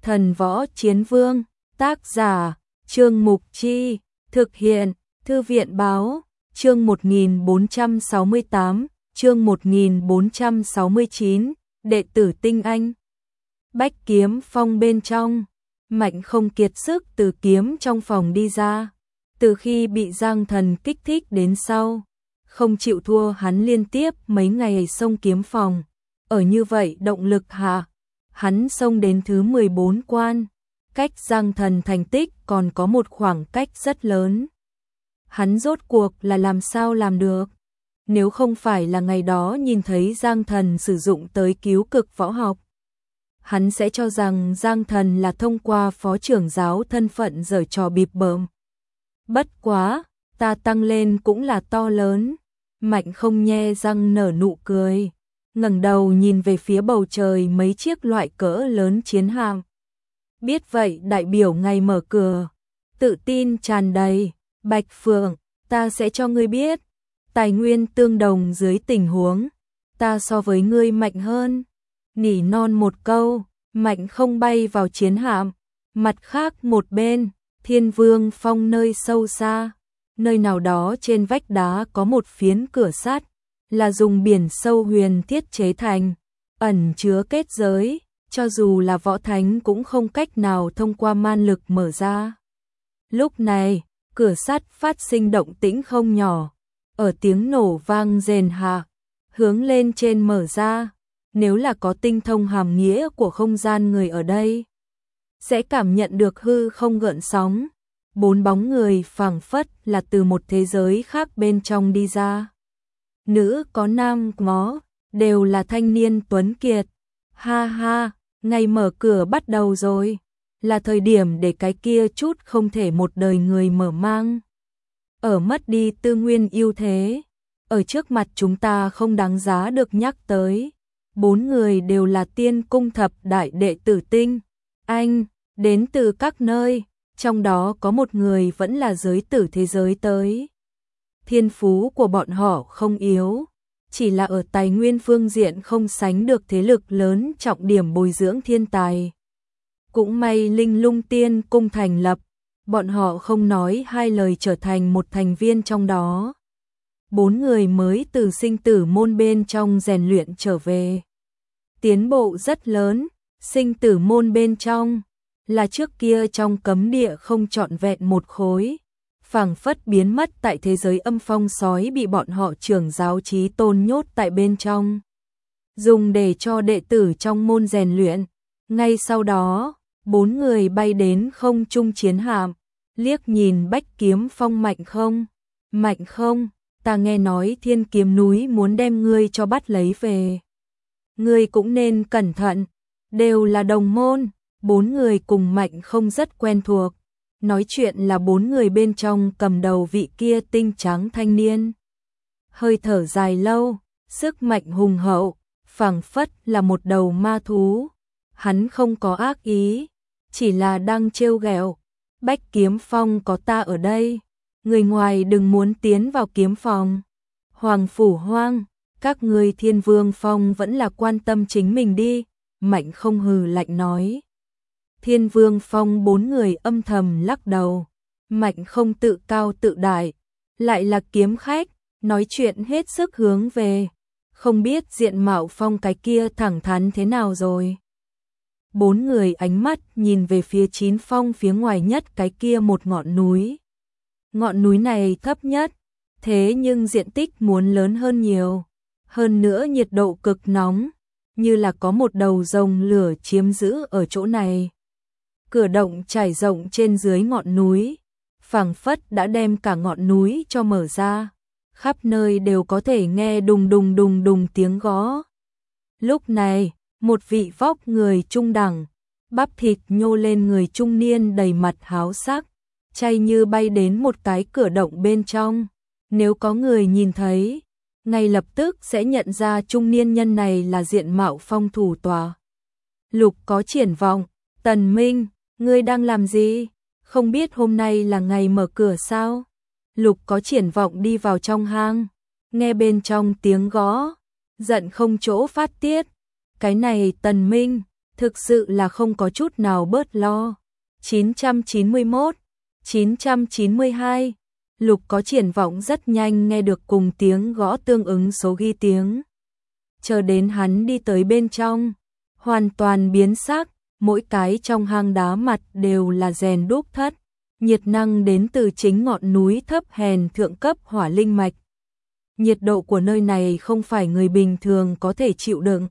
Thần Võ Chiến Vương, tác giả, Trương Mục Chi, thực hiện, Thư viện Báo, chương 1468, chương 1469, đệ tử tinh anh. Bách Kiếm Phong bên trong, Mạnh không kiệt sức từ kiếm trong phòng đi ra. Từ khi bị Giang Thần kích thích đến sau, không chịu thua hắn liên tiếp mấy ngày xông kiếm phòng. Ở như vậy động lực hạ, hắn xông đến thứ 14 quan, cách Giang Thần thành tích còn có một khoảng cách rất lớn. Hắn rốt cuộc là làm sao làm được? Nếu không phải là ngày đó nhìn thấy Giang Thần sử dụng tới cứu cực võ học, hắn sẽ cho rằng Giang Thần là thông qua phó trưởng giáo thân phận giở trò bịp bợm. Bất quá, ta tăng lên cũng là to lớn. Mạnh không nhe răng nở nụ cười, ngẩng đầu nhìn về phía bầu trời mấy chiếc loại cỡ lớn chiến hạm. Biết vậy đại biểu ngày mở cửa, tự tin tràn đầy. Bạch Phượng, ta sẽ cho ngươi biết, tài nguyên tương đồng dưới tình huống, ta so với ngươi mạnh hơn. Nỉ non một câu, Mạnh không bay vào chiến hạm. Mặt khác một bên, Thiên Vương Phong nơi sâu xa, nơi nào đó trên vách đá có một phiến cửa sắt, là dùng biển sâu huyền thiết chế thành, ẩn chứa kết giới, cho dù là võ thánh cũng không cách nào thông qua man lực mở ra. Lúc này, cửa sắt phát sinh động tĩnh không nhỏ, ở tiếng nổ vang rền hạ, hướng lên trên mở ra. Nếu là có tinh thông hàm nghĩa của không gian người ở đây, sẽ cảm nhận được hư không gợn sóng. 4 bóng người phảng phất là từ một thế giới khác bên trong đi ra. Nữ có nam có, đều là thanh niên tuấn kiệt. Ha ha, ngày mở cửa bắt đầu rồi, là thời điểm để cái kia chút không thể một đời người mở mang. Ở mất đi tư nguyên ưu thế, ở trước mặt chúng ta không đáng giá được nhắc tới. 4 người đều là tiên cung thập đại đệ tử tinh anh, đến từ các nơi, trong đó có một người vẫn là giới tử thế giới tới. Thiên phú của bọn họ không yếu, chỉ là ở tài nguyên phương diện không sánh được thế lực lớn trọng điểm bồi dưỡng thiên tài. Cũng may Linh Lung Tiên cung thành lập, bọn họ không nói hai lời trở thành một thành viên trong đó. 4 người mới từ sinh tử môn bên trong rèn luyện trở về. Tiến bộ rất lớn, sinh tử môn bên trong, là trước kia trong cấm địa không trọn vẹn một khối, phảng phất biến mất tại thế giới âm phong sói bị bọn họ trưởng giáo chí tôn nhốt tại bên trong, dùng để cho đệ tử trong môn rèn luyện. Ngay sau đó, 4 người bay đến không trung chiến hạm, liếc nhìn Bách Kiếm Phong. Mạnh không, Mạnh không, ta nghe nói Thiên Kiếm núi muốn đem ngươi cho bắt lấy về. Ngươi cũng nên cẩn thận, đều là đồng môn. 4 người cùng Mạnh không rất quen thuộc. Nói chuyện là 4 người bên trong cầm đầu vị kia tinh trắng thanh niên. Hơi thở dài lâu, sức mạnh hùng hậu, phảng phất là một đầu ma thú. Hắn không có ác ý, chỉ là đang trêu ghẹo. Bách Kiếm Phong có ta ở đây, người ngoài đừng muốn tiến vào kiếm phòng. Hoàng phủ hoang, các ngươi Thiên Vương Phong vẫn là quan tâm chính mình đi. Mạnh không hừ lạnh nói. Thiên Vương Phong 4 người âm thầm lắc đầu. Mạnh không tự cao tự đại, lại là kiếm khách, nói chuyện hết sức hướng về. Không biết diện mạo Phong cái kia thẳng thắn thế nào rồi. 4 người ánh mắt nhìn về phía 9 phong phía ngoài nhất cái kia một ngọn núi. Ngọn núi này thấp nhất, thế nhưng diện tích muốn lớn hơn nhiều. Hơn nữa nhiệt độ cực nóng, như là có một đầu rồng lửa chiếm giữ ở chỗ này. Cửa động trải rộng trên dưới ngọn núi, phảng phất đã đem cả ngọn núi cho mở ra. Khắp nơi đều có thể nghe đùng đùng tiếng gõ. Lúc này, một vị vóc người trung đẳng, bắp thịt nhô lên người trung niên đầy mặt háo sắc, chay như bay đến một cái cửa động bên trong. Nếu có người nhìn thấy, ngay lập tức sẽ nhận ra trung niên nhân này là diện mạo Phong thủ tòa. Lục có triển vọng, Tần Minh, ngươi đang làm gì? Không biết hôm nay là ngày mở cửa sao? Lục có triển vọng đi vào trong hang, nghe bên trong tiếng gõ, giận không chỗ phát tiết. Cái này Tần Minh, thực sự là không có chút nào bớt lo. 991, 992, Lục có triển vọng rất nhanh nghe được cùng tiếng gõ tương ứng số ghi tiếng. Chờ đến hắn đi tới bên trong, hoàn toàn biến sắc, mỗi cái trong hang đá mặt đều là rèn đúc thất, nhiệt năng đến từ chính ngọn núi thấp hèn thượng cấp hỏa linh mạch. Nhiệt độ của nơi này không phải người bình thường có thể chịu đựng.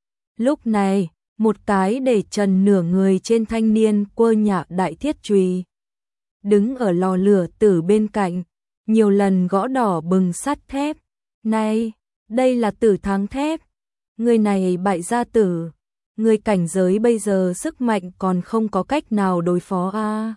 Lúc này, một cái để trần nửa người trên thanh niên quơ nhạ đại thiết chùy, đứng ở lò lửa tử bên cạnh, nhiều lần gõ đỏ bừng sắt thép. Này, đây là Tử Thắng thép. Người này bại gia tử. Người cảnh giới bây giờ sức mạnh còn không có cách nào đối phó a.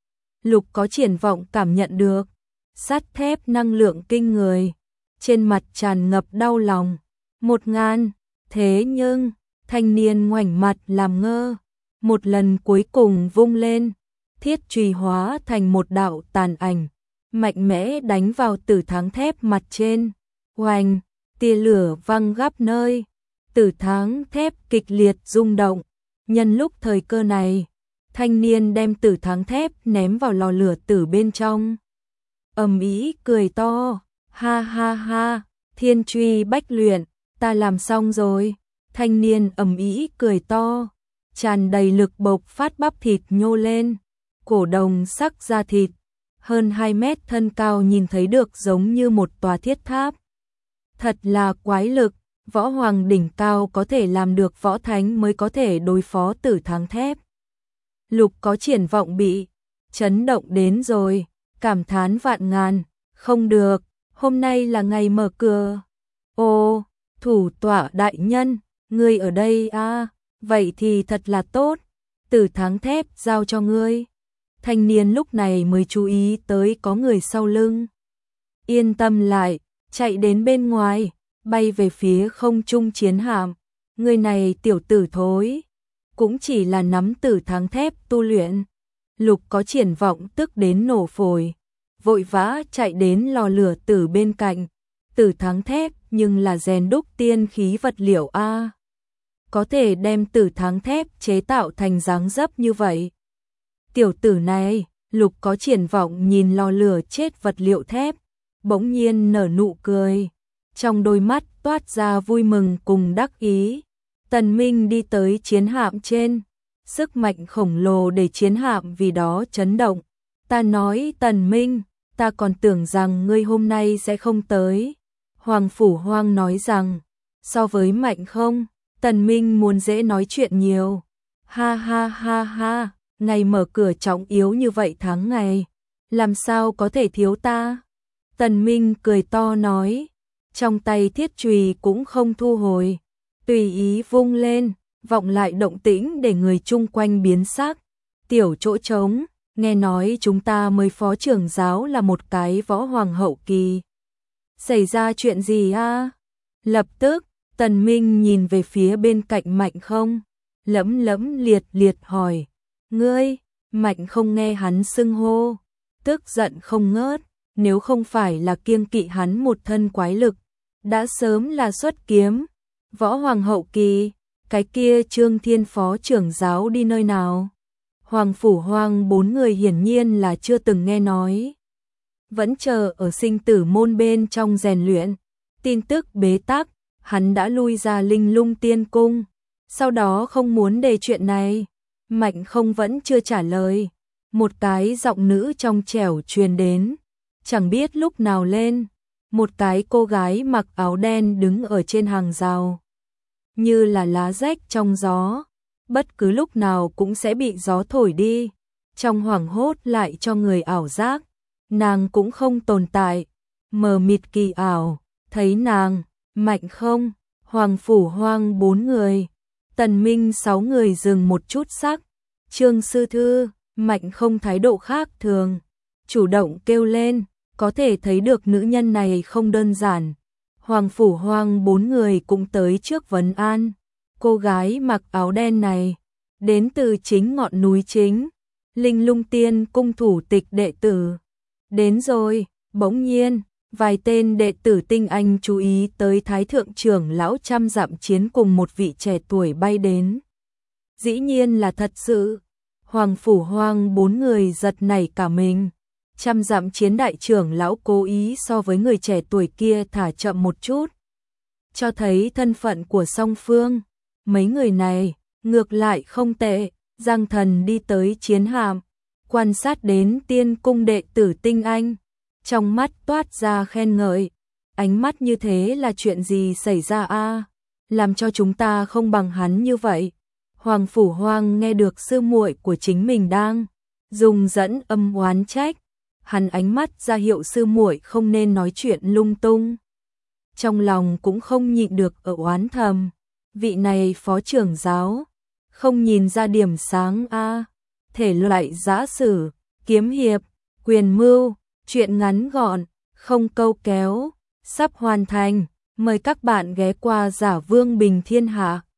Lục có triển vọng cảm nhận được sắt thép năng lượng kinh người, trên mặt tràn ngập đau lòng. 1000, thế nhưng thanh niên ngoảnh mặt làm ngơ, một lần cuối cùng vung lên, thiết chùy hóa thành một đạo tàn ảnh, mạnh mẽ đánh vào Tử Thắng thép mặt trên. Oanh, tia lửa văng khắp nơi, Tử Thắng thép kịch liệt rung động. Nhân lúc thời cơ này, thanh niên đem Tử Thắng thép ném vào lò lửa tử bên trong. Ầm ĩ cười to, ha ha ha, thiên truy bách luyện, ta làm xong rồi. Thanh niên ầm ĩ cười to, tràn đầy lực bộc phát bắp thịt nhô lên, cổ đồng sắc da thịt, hơn 2 mét thân cao nhìn thấy được giống như một tòa thiết tháp. Thật là quái lực, võ hoàng đỉnh cao có thể làm được, võ thánh mới có thể đối phó Tử Thắng thép. Lục có triển vọng bị chấn động đến rồi, cảm thán vạn ngàn, không được, hôm nay là ngày mở cửa. Ô, thủ tọa đại nhân, ngươi ở đây à, vậy thì thật là tốt, Tử Thắng thép giao cho ngươi. Thanh niên lúc này mới chú ý tới có người sau lưng. Yên tâm lại, chạy đến bên ngoài, bay về phía không trung chiến hạm. Người này tiểu tử thối, cũng chỉ là nắm Tử Thắng thép tu luyện. Lục có triển vọng tức đến nổ phổi, vội vã chạy đến lò lửa tử bên cạnh. Tử Thắng thép nhưng là rèn đúc tiên khí vật liệu a, có thể đem Tử Thắng thép chế tạo thành dáng dấp như vậy. Tiểu tử này, Lục có triển vọng nhìn lò lửa chết vật liệu thép, bỗng nhiên nở nụ cười, trong đôi mắt toát ra vui mừng cùng đắc ý. Tần Minh đi tới chiến hạm trên, sức mạnh khổng lồ để chiến hạm vì đó chấn động. Ta nói Tần Minh, ta còn tưởng rằng ngươi hôm nay sẽ không tới. Hoàng Phủ Hoang nói rằng, so với Mạnh không, Tần Minh muốn dễ nói chuyện nhiều. Ha ha ha ha, ngày mở cửa trọng yếu như vậy tháng ngày, làm sao có thể thiếu ta? Tần Minh cười to nói, trong tay thiết chùy cũng không thu hồi, tùy ý vung lên, vọng lại động tĩnh để người chung quanh biến sắc. Tiểu chỗ trống, nghe nói chúng ta mới phó trưởng giáo là một cái võ hoàng hậu kỳ. Xảy ra chuyện gì a? Lập tức, Tần Minh nhìn về phía bên cạnh Mạnh không, lẫm lẫm liệt liệt hỏi, ngươi? Mạnh không nghe hắn xưng hô, tức giận không ngớt, nếu không phải là kiêng kỵ hắn một thân quái lực, đã sớm là xuất kiếm. Võ hoàng hậu kỳ, cái kia Trương Thiên phó trưởng giáo đi nơi nào? Hoàng Phủ Hoang 4 người hiển nhiên là chưa từng nghe nói, vẫn chờ ở sinh tử môn bên trong rèn luyện. Tin tức bế tắc, hắn đã lui ra Linh Lung Tiên Cung, sau đó không muốn đề chuyện này. Mạnh không vẫn chưa trả lời, một cái giọng nữ trong trẻo truyền đến, chẳng biết lúc nào lên, một cái cô gái mặc áo đen đứng ở trên hàng rào, như là lá rách trong gió, bất cứ lúc nào cũng sẽ bị gió thổi đi. Trong hoảng hốt lại cho người ảo giác, nàng cũng không tồn tại, mờ mịt kỳ ảo, thấy nàng, Mạnh không, Hoàng Phủ Hoang 4 người, Tần Minh 6 người dừng một chút sắc. Trương sư thư, Mạnh không thái độ khác thường, chủ động kêu lên, có thể thấy được nữ nhân này không đơn giản. Hoàng Phủ Hoang 4 người cũng tới trước vấn an. Cô gái mặc áo đen này, đến từ chính ngọn núi chính, Linh Lung Tiên Cung thủ tịch đệ tử. Đến rồi, bỗng nhiên, vài tên đệ tử tinh anh chú ý tới Thái thượng trưởng lão trăm dặm chiến cùng một vị trẻ tuổi bay đến. Dĩ nhiên là thật sự. Hoàng Phủ Hoang bốn người giật nảy cả mình. Trăm dặm chiến đại trưởng lão cố ý so với người trẻ tuổi kia thả chậm một chút, cho thấy thân phận của song phương. Mấy người này ngược lại không tệ. Giang Thần đi tới chiến hạm, quan sát đến tiên cung đệ tử tinh anh, trong mắt toát ra khen ngợi. Ánh mắt như thế là chuyện gì xảy ra a? Làm cho chúng ta không bằng hắn như vậy. Hoàng Phủ Hoang nghe được sư muội của chính mình đang dùng dẫn âm oán trách, hắn ánh mắt ra hiệu sư muội không nên nói chuyện lung tung. Trong lòng cũng không nhịn được ở oán thầm, vị này phó trưởng giáo, không nhìn ra điểm sáng a. Thể loại giã sử, kiếm hiệp, quyền mưu, chuyện ngắn gọn, không câu kéo, sắp hoàn thành. Mời các bạn ghé qua Giả Vương Bình Thiên Hạ.